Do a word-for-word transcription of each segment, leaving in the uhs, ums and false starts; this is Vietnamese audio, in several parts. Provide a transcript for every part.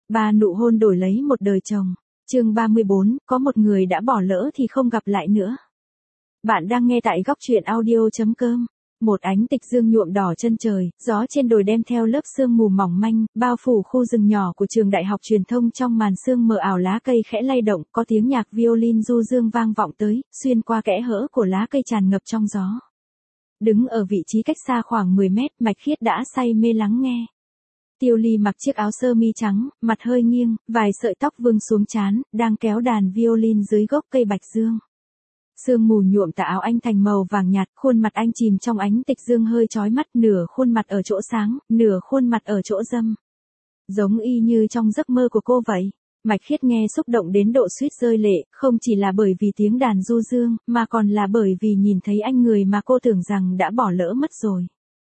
ba nụ hôn đổi lấy một đời chồng. Chương ba mươi bốn, có một người đã bỏ lỡ thì không gặp lại nữa. Bạn đang nghe tại góc truyện audio chấm com. Một ánh tịch dương nhuộm đỏ chân trời, gió trên đồi đem theo lớp sương mù mỏng manh, bao phủ khu rừng nhỏ của trường đại học truyền thông trong màn sương mờ ảo, lá cây khẽ lay động, có tiếng nhạc violin du dương vang vọng tới, xuyên qua kẽ hở của lá cây tràn ngập trong gió. Đứng ở vị trí cách xa khoảng mười mét, Mạch Khiết đã say mê lắng nghe. Tiêu Ly mặc chiếc áo sơ mi trắng, mặt hơi nghiêng, vài sợi tóc vương xuống trán, đang kéo đàn violin dưới gốc cây bạch dương. Sương mù nhuộm tà áo anh thành màu vàng nhạt, khuôn mặt anh chìm trong ánh tịch dương hơi chói mắt, nửa khuôn mặt ở chỗ sáng, nửa khuôn mặt ở chỗ râm. Giống y như trong giấc mơ của cô vậy. Mạch Khiết nghe xúc động đến độ suýt rơi lệ, không chỉ là bởi vì tiếng đàn du dương, mà còn là bởi vì nhìn thấy anh người mà cô tưởng rằng đã bỏ lỡ mất rồi.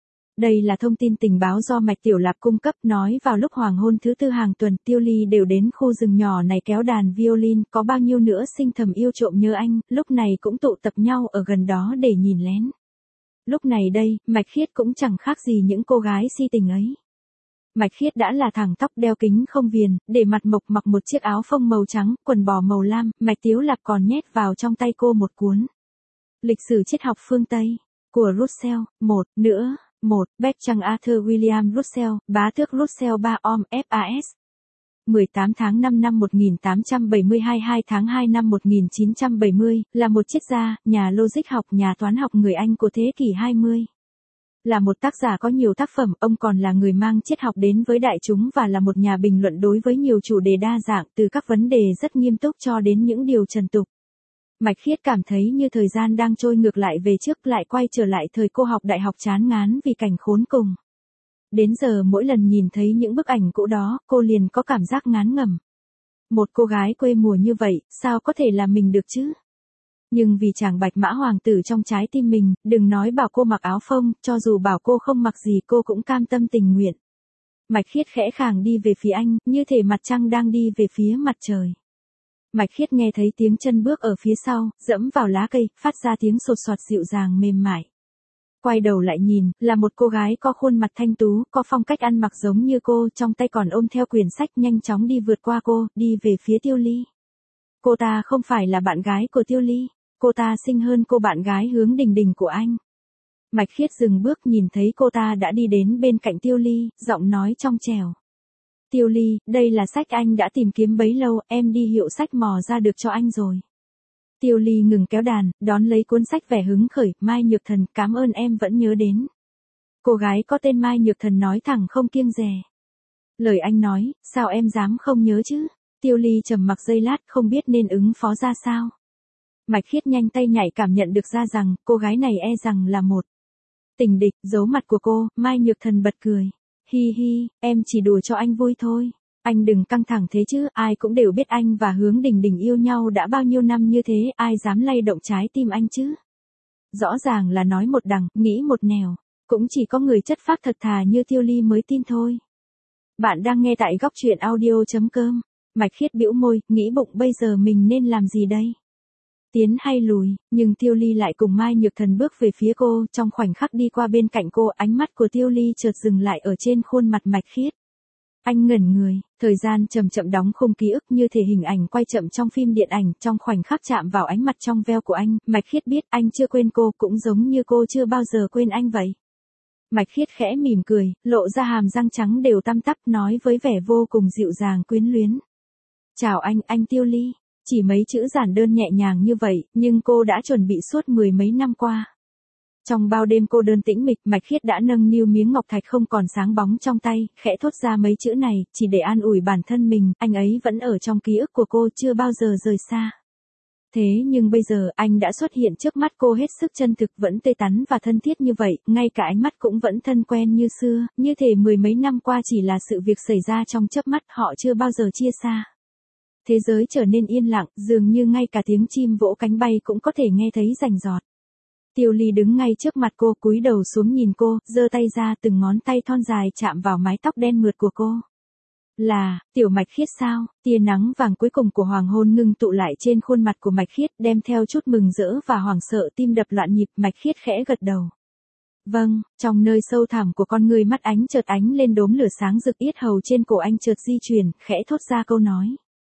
Đây là thông tin tình báo do Mạch Tiểu Lạp cung cấp, nói vào lúc hoàng hôn thứ tư hàng tuần, Tiêu Ly đều đến khu rừng nhỏ này kéo đàn violin, có bao nhiêu nữa sinh thầm yêu trộm nhớ anh, lúc này cũng tụ tập nhau ở gần đó để nhìn lén. Lúc này đây, Mạch Khiết cũng chẳng khác gì những cô gái si tình ấy. Mạch Khiết đã là thẳng tóc đeo kính không viền, để mặt mộc mặc một chiếc áo phông màu trắng, quần bò màu lam, Mạch Tiểu Lạp còn nhét vào trong tay cô một cuốn Lịch sử triết học phương Tây của Russell, một nữa. một. Bertrand Arthur William Russell, bá tước Russell ba om ép a ét. mười tám tháng năm năm một nghìn tám trăm bảy mươi hai, hai tháng hai năm một nghìn chín trăm bảy mươi, là một triết gia, nhà logic học, nhà toán học người Anh của thế kỷ hai mươi. Là một tác giả có nhiều tác phẩm, ông còn là người mang triết học đến với đại chúng và là một nhà bình luận đối với nhiều chủ đề đa dạng, từ các vấn đề rất nghiêm túc cho đến những điều trần tục. Mạch Khiết cảm thấy như thời gian đang trôi ngược lại về trước, lại quay trở lại thời cô học đại học chán ngán vì cảnh khốn cùng. Đến giờ mỗi lần nhìn thấy những bức ảnh cũ đó, cô liền có cảm giác ngán ngẩm. Một cô gái quê mùa như vậy, sao có thể là mình được chứ? Nhưng vì chàng bạch mã hoàng tử trong trái tim mình, đừng nói bảo cô mặc áo phông, cho dù bảo cô không mặc gì cô cũng cam tâm tình nguyện. Mạch Khiết khẽ khàng đi về phía anh, như thể mặt trăng đang đi về phía mặt trời. Mạch Khiết nghe thấy tiếng chân bước ở phía sau, dẫm vào lá cây, phát ra tiếng sột soạt dịu dàng mềm mại. Quay đầu lại nhìn, là một cô gái có khuôn mặt thanh tú, có phong cách ăn mặc giống như cô, trong tay còn ôm theo quyển sách, nhanh chóng đi vượt qua cô, đi về phía Tiêu Ly. Cô ta không phải là bạn gái của Tiêu Ly, cô ta xinh hơn cô bạn gái Hướng Đình Đình của anh. Mạch Khiết dừng bước, nhìn thấy cô ta đã đi đến bên cạnh Tiêu Ly, giọng nói trong trẻo. Tiêu Ly, đây là sách anh đã tìm kiếm bấy lâu, em đi hiệu sách mò ra được cho anh rồi. Tiêu Ly ngừng kéo đàn, đón lấy cuốn sách vẻ hứng khởi, Mai Nhược Thần, cảm ơn em vẫn nhớ đến. Cô gái có tên Mai Nhược Thần nói thẳng không kiêng dè. Lời anh nói, sao em dám không nhớ chứ? Tiêu Ly trầm mặc giây lát, không biết nên ứng phó ra sao. Mạch Khiết nhanh tay nhảy, cảm nhận được ra rằng, cô gái này e rằng là một tình địch. Giấu mặt của cô, Mai Nhược Thần bật cười. Hi hi, em chỉ đùa cho anh vui thôi. Anh đừng căng thẳng thế chứ, ai cũng đều biết anh và Hướng Đình Đình yêu nhau đã bao nhiêu năm như thế, ai dám lay động trái tim anh chứ? Rõ ràng là nói một đằng, nghĩ một nẻo, cũng chỉ có người chất phác thật thà như Tiêu Ly mới tin thôi. Bạn đang nghe tại góc truyện audio chấm com. Mạch Khiết bĩu môi, nghĩ bụng bây giờ mình nên làm gì đây? Tiến hay lùi, nhưng Tiêu Ly lại cùng Mai Nhược Thần bước về phía cô, trong khoảnh khắc đi qua bên cạnh cô, ánh mắt của Tiêu Ly chợt dừng lại ở trên khuôn mặt Mạch Khiết. Anh ngẩn người, thời gian chậm chậm đóng khung ký ức như thể hình ảnh quay chậm trong phim điện ảnh, trong khoảnh khắc chạm vào ánh mặt trong veo của anh, Mạch Khiết biết anh chưa quên cô, cũng giống như cô chưa bao giờ quên anh vậy. Mạch Khiết khẽ mỉm cười, lộ ra hàm răng trắng đều tăm tắp, nói với vẻ vô cùng dịu dàng quyến luyến. Chào anh, anh Tiêu Ly. Chỉ mấy chữ giản đơn nhẹ nhàng như vậy, nhưng cô đã chuẩn bị suốt mười mấy năm qua. Trong bao đêm cô đơn tĩnh mịch, Mạch Khiết đã nâng niu miếng ngọc thạch không còn sáng bóng trong tay, khẽ thốt ra mấy chữ này, chỉ để an ủi bản thân mình, anh ấy vẫn ở trong ký ức của cô, chưa bao giờ rời xa. Thế nhưng bây giờ, anh đã xuất hiện trước mắt cô hết sức chân thực, vẫn tươi tắn và thân thiết như vậy, ngay cả ánh mắt cũng vẫn thân quen như xưa, như thể mười mấy năm qua chỉ là sự việc xảy ra trong chớp mắt, họ chưa bao giờ chia xa. Thế giới trở nên yên lặng, dường như ngay cả tiếng chim vỗ cánh bay cũng có thể nghe thấy rành rọt. Tiêu Ly đứng ngay trước mặt cô, cúi đầu xuống nhìn cô, giơ tay ra, từng ngón tay thon dài chạm vào mái tóc đen mượt của cô. Là, Tiểu Mạch Khiết sao? Tia nắng vàng cuối cùng của hoàng hôn ngưng tụ lại trên khuôn mặt của Mạch Khiết, đem theo chút mừng rỡ và hoảng sợ, tim đập loạn nhịp, Mạch Khiết khẽ gật đầu. Vâng, trong nơi sâu thẳm của con người mắt ánh chợt ánh lên đốm lửa sáng rực, yết hầu trên cổ anh chợt di chuyển, khẽ thốt ra câu nói.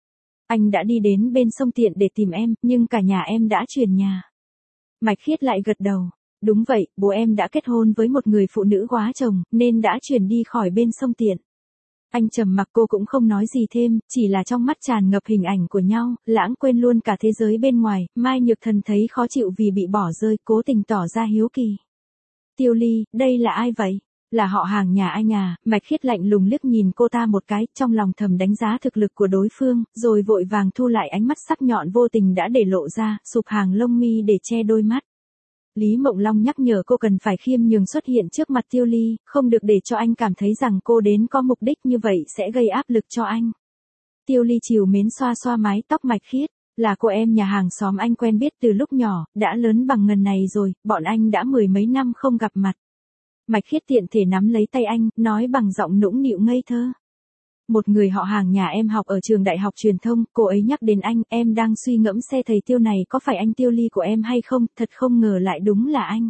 Anh đã đi đến bên sông Tiện để tìm em, nhưng cả nhà em đã chuyển nhà. Mạch Khiết lại gật đầu. Đúng vậy, bố em đã kết hôn với một người phụ nữ quá chồng, nên đã chuyển đi khỏi bên sông Tiện. Anh trầm mặc, cô cũng không nói gì thêm, chỉ là trong mắt tràn ngập hình ảnh của nhau, lãng quên luôn cả thế giới bên ngoài. Mai Nhược Thần thấy khó chịu vì bị bỏ rơi, cố tình tỏ ra hiếu kỳ. Tiêu Ly, đây là ai vậy? Là họ hàng nhà anh à? Mạch Khiết lạnh lùng liếc nhìn cô ta một cái, trong lòng thầm đánh giá thực lực của đối phương, rồi vội vàng thu lại ánh mắt sắc nhọn vô tình đã để lộ ra, sụp hàng lông mi để che đôi mắt. Lý Mộng Long nhắc nhở cô cần phải khiêm nhường xuất hiện trước mặt Tiêu Ly, không được để cho anh cảm thấy rằng cô đến có mục đích như vậy sẽ gây áp lực cho anh. Tiêu Ly trìu mến xoa xoa mái tóc Mạch Khiết, là cô em nhà hàng xóm anh quen biết từ lúc nhỏ, đã lớn bằng ngần này rồi, bọn anh đã mười mấy năm không gặp mặt. Mạch Khiết tiện thể nắm lấy tay anh, nói bằng giọng nũng nịu ngây thơ. Một người họ hàng nhà em học ở trường đại học truyền thông, cô ấy nhắc đến anh, em đang suy ngẫm xe thầy Tiêu này có phải anh Tiêu Ly của em hay không, thật không ngờ lại đúng là anh.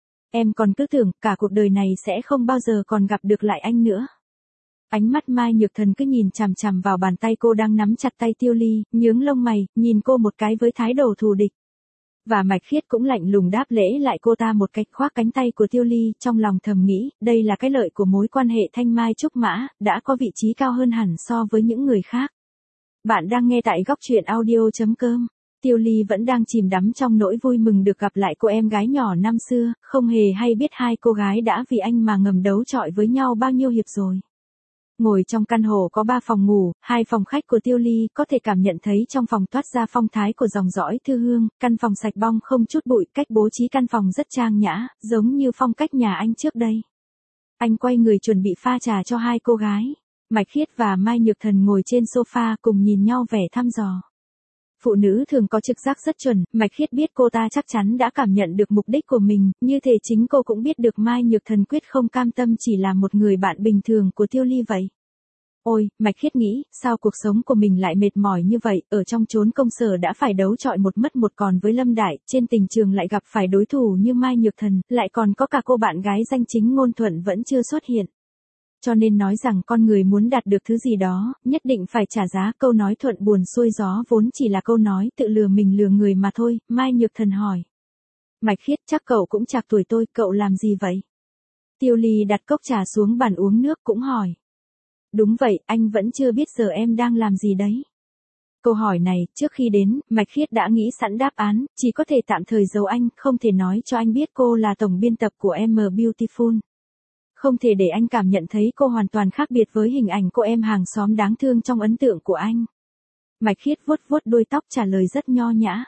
Em còn cứ tưởng cả cuộc đời này sẽ không bao giờ còn gặp được lại anh nữa. Ánh mắt Mai Nhược Thần cứ nhìn chằm chằm vào bàn tay cô đang nắm chặt tay Tiêu Ly, nhướng lông mày, nhìn cô một cái với thái độ thù địch. Và Mạch Khiết cũng lạnh lùng đáp lễ lại cô ta một cách, khoác cánh tay của Tiêu Ly, trong lòng thầm nghĩ, đây là cái lợi của mối quan hệ Thanh Mai Trúc Mã, đã có vị trí cao hơn hẳn so với những người khác. Bạn đang nghe tại góc truyện audio chấm com. Tiêu Ly vẫn đang chìm đắm trong nỗi vui mừng được gặp lại cô em gái nhỏ năm xưa, không hề hay biết hai cô gái đã vì anh mà ngầm đấu chọi với nhau bao nhiêu hiệp rồi. Ngồi trong căn hộ có ba phòng ngủ, hai phòng khách của Tiêu Ly, có thể cảm nhận thấy trong phòng toát ra phong thái của dòng dõi Thư Hương, căn phòng sạch bong không chút bụi, cách bố trí căn phòng rất trang nhã, giống như phong cách nhà anh trước đây. Anh quay người chuẩn bị pha trà cho hai cô gái. Mạch Khiết và Mai Nhược Thần ngồi trên sofa cùng nhìn nhau vẻ thăm dò. Phụ nữ thường có trực giác rất chuẩn, Mạch Khiết biết cô ta chắc chắn đã cảm nhận được mục đích của mình, như thể chính cô cũng biết được Mai Nhược Thần quyết không cam tâm chỉ là một người bạn bình thường của Tiêu Ly vậy. Ôi, Mạch Khiết nghĩ, sao cuộc sống của mình lại mệt mỏi như vậy, ở trong chốn công sở đã phải đấu chọi một mất một còn với Lâm Đại, trên tình trường lại gặp phải đối thủ như Mai Nhược Thần, lại còn có cả cô bạn gái danh chính ngôn thuận vẫn chưa xuất hiện. Cho nên nói rằng con người muốn đạt được thứ gì đó, nhất định phải trả giá. Câu nói thuận buồn xuôi gió vốn chỉ là câu nói tự lừa mình lừa người mà thôi. Mai Nhược Thần hỏi. Mạch Khiết, chắc cậu cũng chạc tuổi tôi, cậu làm gì vậy? Tiêu Ly đặt cốc trà xuống bàn uống nước cũng hỏi. Đúng vậy, anh vẫn chưa biết giờ em đang làm gì đấy. Câu hỏi này, trước khi đến, Mạch Khiết đã nghĩ sẵn đáp án, chỉ có thể tạm thời giấu anh, không thể nói cho anh biết cô là tổng biên tập của em Beautiful. Không thể để anh cảm nhận thấy cô hoàn toàn khác biệt với hình ảnh cô em hàng xóm đáng thương trong ấn tượng của anh. Mạch Khiết vuốt vuốt đuôi tóc trả lời rất nho nhã.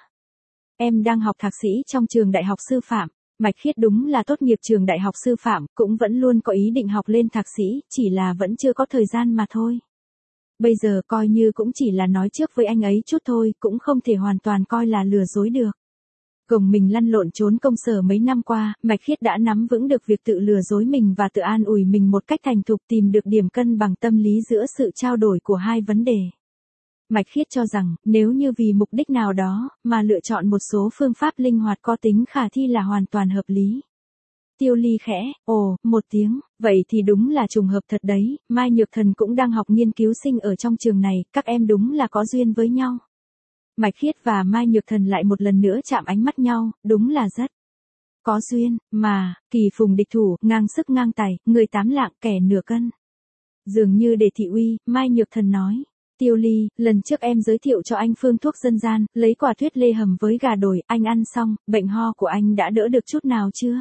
Em đang học thạc sĩ trong trường đại học sư phạm. Mạch Khiết đúng là tốt nghiệp trường đại học sư phạm, cũng vẫn luôn có ý định học lên thạc sĩ, chỉ là vẫn chưa có thời gian mà thôi. Bây giờ coi như cũng chỉ là nói trước với anh ấy chút thôi, cũng không thể hoàn toàn coi là lừa dối được. Gồng mình lăn lộn trốn công sở mấy năm qua, Mạch Khiết đã nắm vững được việc tự lừa dối mình và tự an ủi mình một cách thành thục, tìm được điểm cân bằng tâm lý giữa sự trao đổi của hai vấn đề. Mạch Khiết cho rằng, nếu như vì mục đích nào đó, mà lựa chọn một số phương pháp linh hoạt có tính khả thi là hoàn toàn hợp lý. Tiêu Ly khẽ, ồ, một tiếng, vậy thì đúng là trùng hợp thật đấy, Mai Nhược Thần cũng đang học nghiên cứu sinh ở trong trường này, các em đúng là có duyên với nhau. Mạch Khiết và Mai Nhược Thần lại một lần nữa chạm ánh mắt nhau, đúng là rất có duyên, mà, kỳ phùng địch thủ, ngang sức ngang tài, người tám lạng kẻ nửa cân. Dường như để thị uy, Mai Nhược Thần nói. Tiêu Ly, lần trước em giới thiệu cho anh phương thuốc dân gian, lấy quả tuyết lê hầm với gà đồi, anh ăn xong, bệnh ho của anh đã đỡ được chút nào chưa?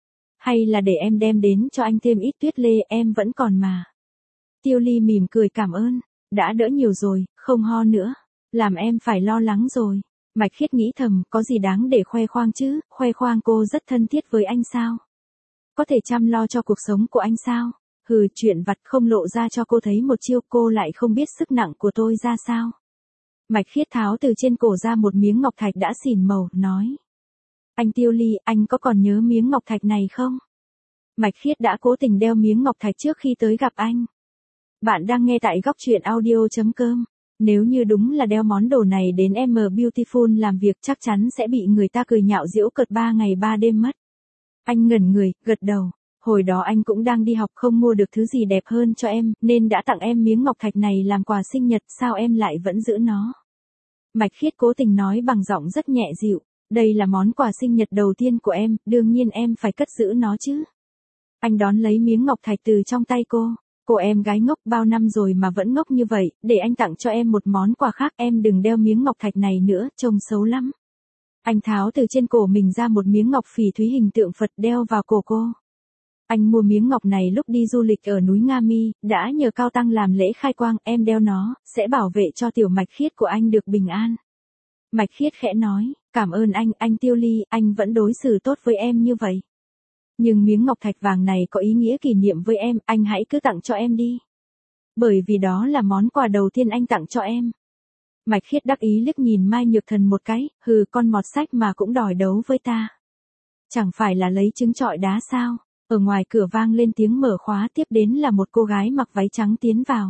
Hay là để em đem đến cho anh thêm ít tuyết lê, em vẫn còn mà. Tiêu Ly mỉm cười cảm ơn, đã đỡ nhiều rồi, không ho nữa, làm em phải lo lắng rồi. Mạch Khiết nghĩ thầm, có gì đáng để khoe khoang chứ, khoe khoang cô rất thân thiết với anh sao? Có thể chăm lo cho cuộc sống của anh sao? Hừ, chuyện vặt không lộ ra cho cô thấy một chiêu, cô lại không biết sức nặng của tôi ra sao. Mạch Khiết tháo từ trên cổ ra một miếng ngọc thạch đã xỉn màu, nói. Anh Tiêu Ly, anh có còn nhớ miếng ngọc thạch này không? Mạch Khiết đã cố tình đeo miếng ngọc thạch trước khi tới gặp anh. Bạn đang nghe tại góc truyện audio chấm com. Nếu như đúng là đeo món đồ này đến em Beautiful làm việc chắc chắn sẽ bị người ta cười nhạo giễu cợt ba ngày ba đêm mất. Anh ngẩn người, gật đầu. Hồi đó anh cũng đang đi học không mua được thứ gì đẹp hơn cho em, nên đã tặng em miếng ngọc thạch này làm quà sinh nhật, sao em lại vẫn giữ nó? Mạch Khiết cố tình nói bằng giọng rất nhẹ dịu, đây là món quà sinh nhật đầu tiên của em, đương nhiên em phải cất giữ nó chứ. Anh đón lấy miếng ngọc thạch từ trong tay cô. Cô em gái ngốc, bao năm rồi mà vẫn ngốc như vậy, để anh tặng cho em một món quà khác, em đừng đeo miếng ngọc thạch này nữa, trông xấu lắm. Anh tháo từ trên cổ mình ra một miếng ngọc phỉ thúy hình tượng Phật đeo vào cổ cô. Anh mua miếng ngọc này lúc đi du lịch ở núi Nga Mi, đã nhờ Cao Tăng làm lễ khai quang, em đeo nó, sẽ bảo vệ cho tiểu Mạch Khiết của anh được bình an. Mạch Khiết khẽ nói, cảm ơn anh, anh Tiêu Ly, anh vẫn đối xử tốt với em như vậy. Nhưng miếng ngọc thạch vàng này có ý nghĩa kỷ niệm với em, anh hãy cứ tặng cho em đi. Bởi vì đó là món quà đầu tiên anh tặng cho em. Mạch Khiết đắc ý liếc nhìn Mai Nhược Thần một cái, hừ, con mọt sách mà cũng đòi đấu với ta. Chẳng phải là lấy trứng trọi đá sao? Ở ngoài cửa vang lên tiếng mở khóa, tiếp đến là một cô gái mặc váy trắng tiến vào.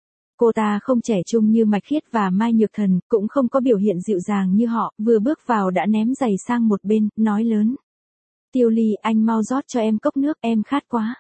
Cô ta không trẻ trung như Mạch Khiết và Mai Nhược Thần, cũng không có biểu hiện dịu dàng như họ, vừa bước vào đã ném giày sang một bên, nói lớn. Tiêu Ly, anh mau rót cho em cốc nước, em khát quá.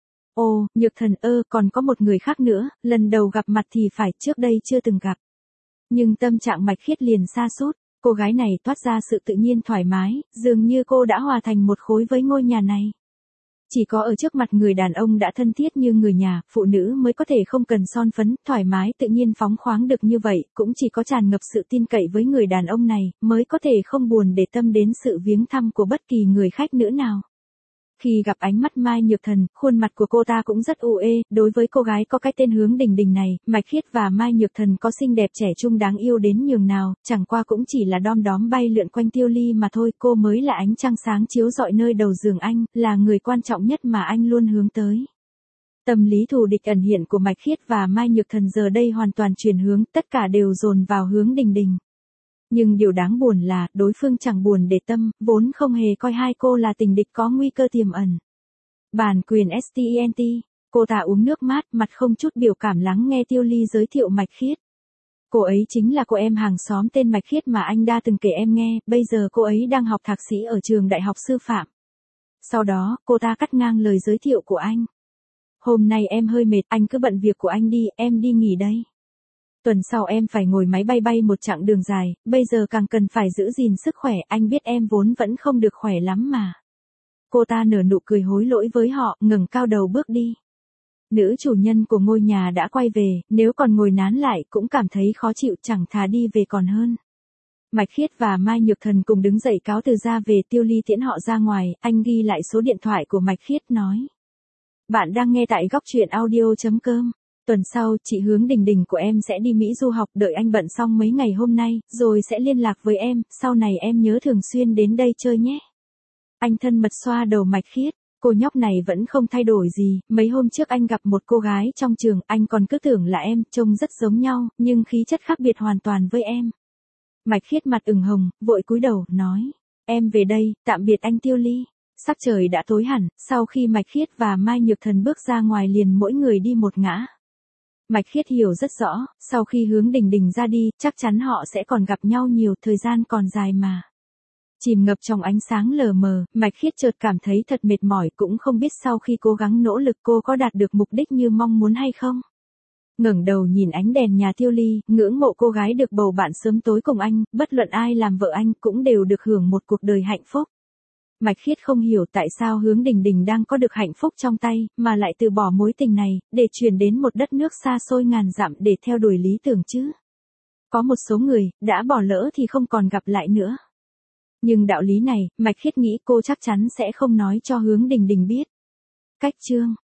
Ồ, Nhược Thần ơ, còn có một người khác nữa, lần đầu gặp mặt thì phải, trước đây chưa từng gặp. Nhưng tâm trạng Mạch Khiết liền sa sút, cô gái này toát ra sự tự nhiên thoải mái, dường như cô đã hòa thành một khối với ngôi nhà này. Chỉ có ở trước mặt người đàn ông đã thân thiết như người nhà, phụ nữ mới có thể không cần son phấn, thoải mái tự nhiên phóng khoáng được như vậy, cũng chỉ có tràn ngập sự tin cậy với người đàn ông này, mới có thể không buồn để tâm đến sự viếng thăm của bất kỳ người khách nữ nào. Khi gặp ánh mắt Mai Nhược Thần, khuôn mặt của cô ta cũng rất u ê, đối với cô gái có cái tên Hướng Đình Đình này, Mạch Khiết và Mai Nhược Thần có xinh đẹp trẻ trung đáng yêu đến nhường nào, chẳng qua cũng chỉ là đom đóm bay lượn quanh Tiêu Ly mà thôi, cô mới là ánh trăng sáng chiếu rọi nơi đầu giường anh, là người quan trọng nhất mà anh luôn hướng tới. Tâm lý thù địch ẩn hiện của Mạch Khiết và Mai Nhược Thần giờ đây hoàn toàn chuyển hướng, tất cả đều dồn vào Hướng Đình Đình. Nhưng điều đáng buồn là, đối phương chẳng buồn để tâm, vốn không hề coi hai cô là tình địch có nguy cơ tiềm ẩn. Bản quyền stent, cô ta uống nước mát, mặt không chút biểu cảm lắng nghe Tiêu Ly giới thiệu Mạch Khiết. Cô ấy chính là cô em hàng xóm tên Mạch Khiết mà anh đã từng kể em nghe, bây giờ cô ấy đang học thạc sĩ ở trường đại học sư phạm. Sau đó, cô ta cắt ngang lời giới thiệu của anh. Hôm nay em hơi mệt, anh cứ bận việc của anh đi, em đi nghỉ đây. Tuần sau em phải ngồi máy bay bay một chặng đường dài, bây giờ càng cần phải giữ gìn sức khỏe, anh biết em vốn vẫn không được khỏe lắm mà. Cô ta nở nụ cười hối lỗi với họ, ngẩng cao đầu bước đi. Nữ chủ nhân của ngôi nhà đã quay về, nếu còn ngồi nán lại cũng cảm thấy khó chịu, chẳng thà đi về còn hơn. Mạch Khiết và Mai Nhược Thần cùng đứng dậy cáo từ ra về, Tiêu Ly tiễn họ ra ngoài, anh ghi lại số điện thoại của Mạch Khiết nói. Bạn đang nghe tại góc truyện audio chấm com. Tuần sau, chị Hướng Đình Đình của em sẽ đi Mỹ du học, đợi anh bận xong mấy ngày hôm nay, rồi sẽ liên lạc với em, sau này em nhớ thường xuyên đến đây chơi nhé. Anh thân mật xoa đầu Mạch Khiết, cô nhóc này vẫn không thay đổi gì, mấy hôm trước anh gặp một cô gái trong trường, anh còn cứ tưởng là em, trông rất giống nhau, nhưng khí chất khác biệt hoàn toàn với em. Mạch Khiết mặt ửng hồng, vội cúi đầu, nói, em về đây, tạm biệt anh Tiêu Ly. Sắc trời đã tối hẳn, sau khi Mạch Khiết và Mai Nhược Thần bước ra ngoài liền mỗi người đi một ngã. Mạch Khiết hiểu rất rõ, sau khi Hướng Đình Đình ra đi, chắc chắn họ sẽ còn gặp nhau nhiều, thời gian còn dài mà. Chìm ngập trong ánh sáng lờ mờ, Mạch Khiết chợt cảm thấy thật mệt mỏi, cũng không biết sau khi cố gắng nỗ lực cô có đạt được mục đích như mong muốn hay không. Ngẩng đầu nhìn ánh đèn nhà Tiêu Ly, ngưỡng mộ cô gái được bầu bạn sớm tối cùng anh, bất luận ai làm vợ anh cũng đều được hưởng một cuộc đời hạnh phúc. Mạch Khiết không hiểu tại sao Hướng Đình Đình đang có được hạnh phúc trong tay, mà lại từ bỏ mối tình này, để chuyển đến một đất nước xa xôi ngàn dặm để theo đuổi lý tưởng chứ. Có một số người, đã bỏ lỡ thì không còn gặp lại nữa. Nhưng đạo lý này, Mạch Khiết nghĩ cô chắc chắn sẽ không nói cho Hướng Đình Đình biết. Cách chương